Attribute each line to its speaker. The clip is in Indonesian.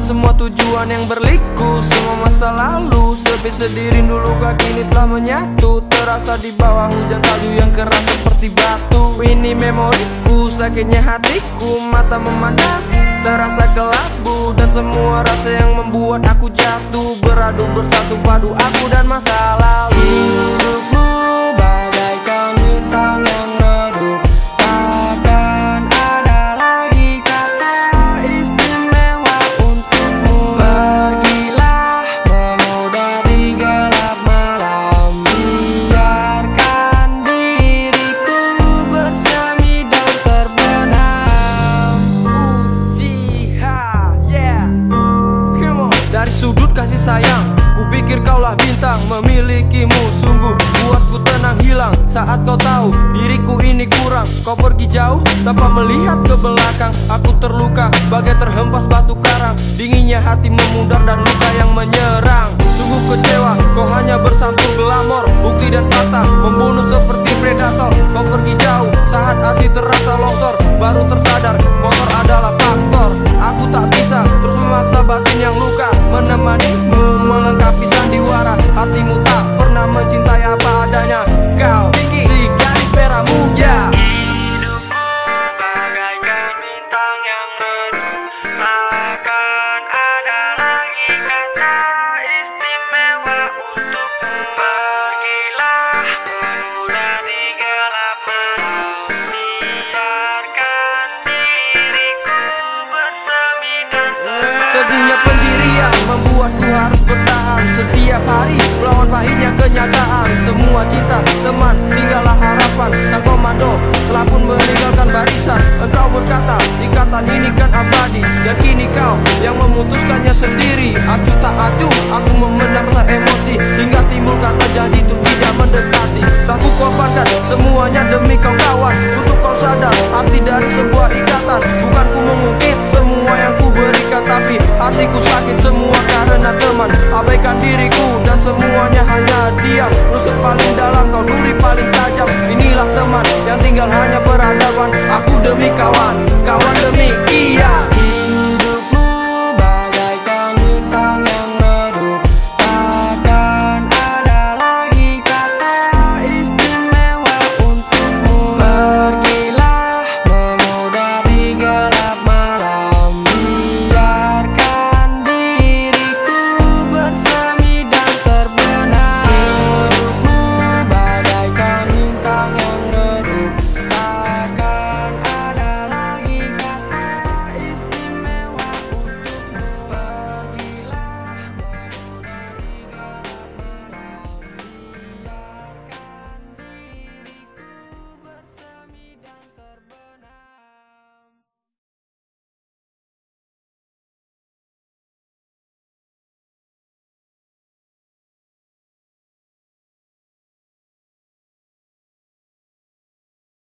Speaker 1: semua tujuan yang berliku, semua masa lalu sepi sedih rindu luka kini telah menyatu. Terasa di bawah hujan salju yang keras seperti batu. Ini memoriku, sakitnya hatiku, mata memandang terasa kelabu. Dan semua rasa yang membuat aku jatuh beradu bersatu padu aku dan masa lalu. Hidupmu bagaikan bintang yang redup, takkan ada lagi kata istimewa untukmu. Pergilah memudar di gelap malam, biarkan diriku bersemi dan terbenam. Ujiha, yeah, come on. Dari sudut kasih sayang, kupikir kaulah bintang, memilikimu sungguh buatku tenang hilang. Saat kau tahu diriku ini kurang, kau pergi jauh tanpa melihat ke belakang. Aku terluka bagai terhempas batu karang, dinginnya hati memudar dan luka yang menyerang. Sungguh kecewa, kau hanya bersambung glamor, bukti dan fakta membunuh seperti predator. Kau pergi jauh saat hati terasa longsor, baru tersadar motor adalah faktor. Aku tak bisa terus memaksa batin yang luka, menemanimu melengkapi sandiwara. Hatimu tak pernah mencintai apa adanya, kau si gadis merah muda. Hidupku bagaikan bintang yang redup, takkan ada lagi kata istimewa untukmu. Pergilah memudar di gelap malam, biarkan diriku bersemi dan teguhnya pendirian membuatku harus bertahan setiap hari melawan pahitnya kenyataan. Semua cinta teman tinggallah harapan, sang komando telah pun meninggalkan barisan. Engkau berkata ikatan ini kan abadi, dan kini kau yang memutuskannya sendiri. Acuh tak acuh aku memendam rasa emosi, hingga timbul kata janji untuk tidak mendekati. Tak ku korbankan semuanya demi kau kawan, untuk kau sadar arti dari sebuah ikatan. Bukan ku mengungkit semua yang ku berikan, tapi hatiku sakit semua karena teman abaikan diriku, dan semuanya hanya diam. Rusuk paling dalam, kau duri paling tajam. Inilah teman yang tinggal hanya peradaban. Aku demi kawan, kawan demi